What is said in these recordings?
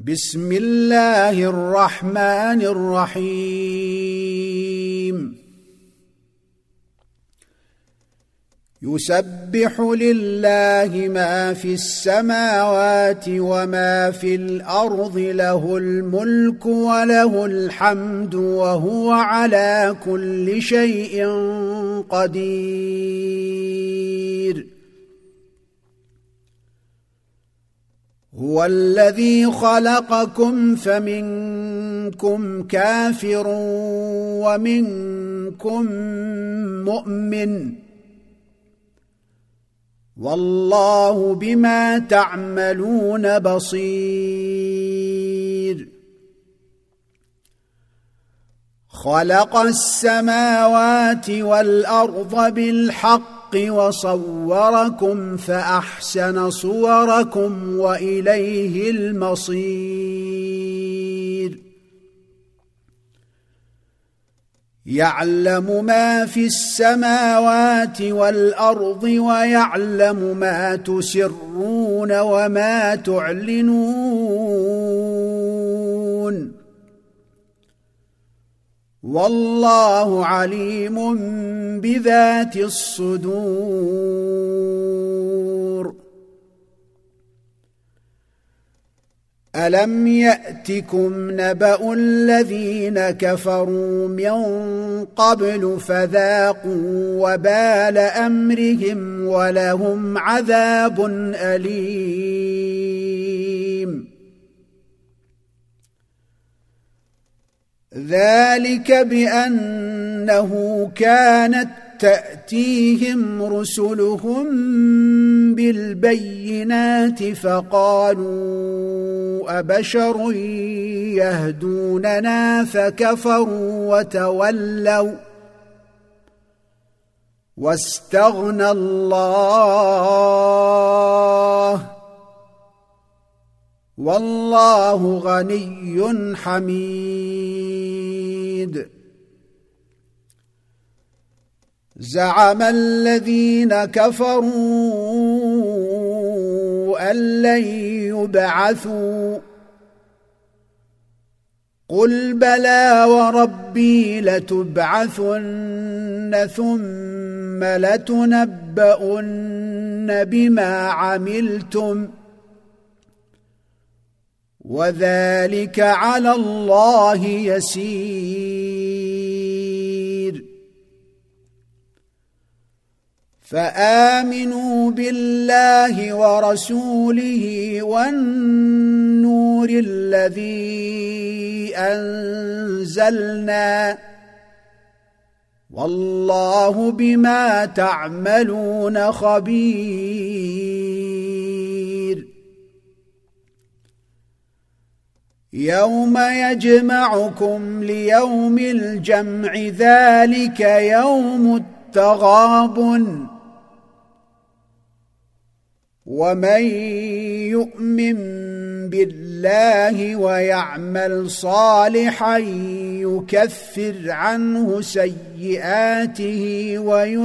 بسم الله الرحمن الرحيم يسبح لله ما في السماوات وما في الأرض له الملك وله الحمد وهو على كل شيء قدير هو الذي خلقكم فمنكم كافر ومنكم مؤمن والله بما تعملون بصير خلق السماوات والأرض بالحق وصوركم فأحسن صوركم وإليه المصير يعلم ما في السماوات والأرض ويعلم ما تسرون وما تعلنون والله عليم بذات الصدور ألم يأتكم نبأ الذين كفروا من قبل فذاقوا وبال أمرهم ولهم عذاب أليم ذلك بأنه كانت تأتيهم رسلهم بالبينات فقالوا أبشر يهدوننا فكفروا وتولوا واستغنى الله والله غني حميد زعم الذين كفروا أن لن يبعثوا قل بلى وربي لتبعثن ثم لتنبؤن بما عملتم وذلك على الله يسير فآمنوا بالله ورسوله والنور الذي أنزلنا والله بما تعملون خبير يوم يجمعكم ليوم الجمع ذلك يوم التغابن ومن يؤمن بالله ويعمل صالحا يكفر عنه سيئاته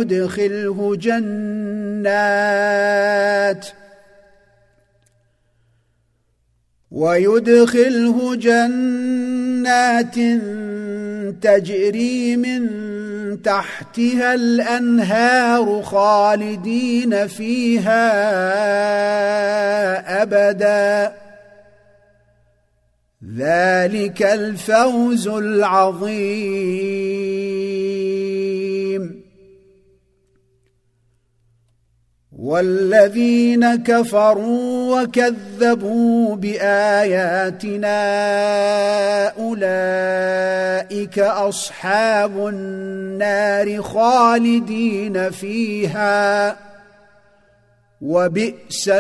ويدخله جنات تجري من تحتها الأنهار خالدين فيها أبدا ذلك الفوز العظيم والذين كفروا وكذبوا بآياتنا أولئك أصحاب النار خالدين فيها وبئس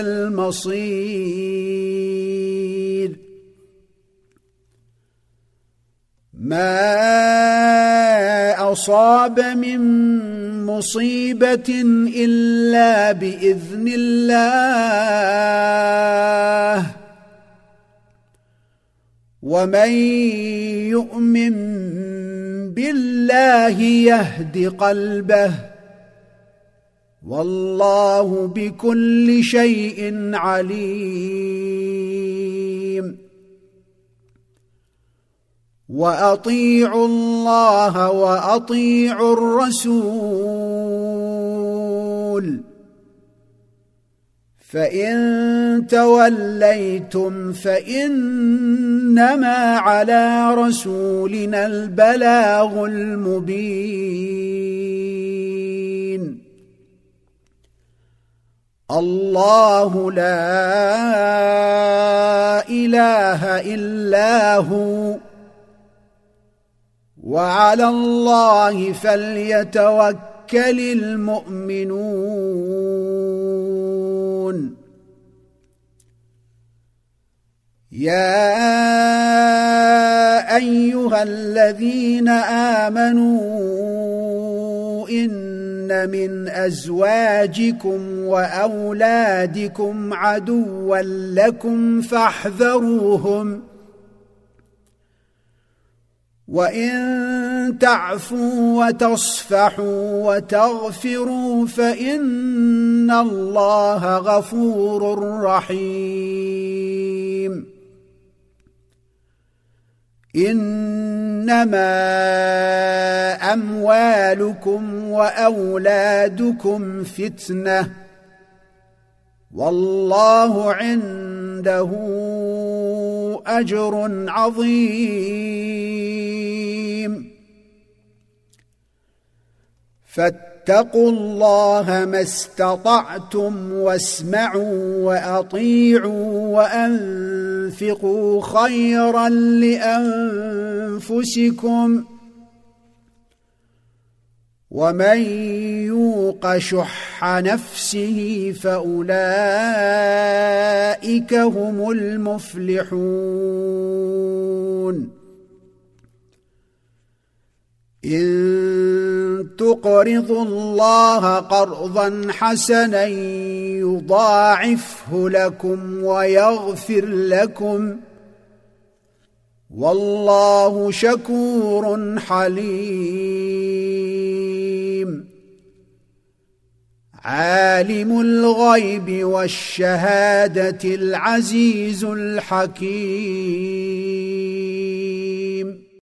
المصير ما أصاب من مصيبة إلا بإذن الله ومن يؤمن بالله يهد قلبه والله بكل شيء عليم واطيعوا الله واطيعوا الرسول فان توليتم فانما على رسولنا البلاغ المبين. الله لا اله الا هو وعلى الله فليتوكل المؤمنون. يا ايها الذين امنوا ان من ازواجكم واولادكم عدوا لكم فاحذروهم وان تعفوا وتصفحوا وتغفروا فان الله غفور رحيم. انما اموالكم واولادكم فتنه والله عنده اجر عظيم. فاتقوا الله ما استطعتم واسمعوا واطيعوا وانفقوا خيرا لانفسكم ومن يوق شح نفسه فاولئك هم المفلحون. ان تقرضوا الله قرضا حسنا يضاعفه لكم ويغفر لكم والله شكور حليم. عالم الغيب والشهادة العزيز الحكيم.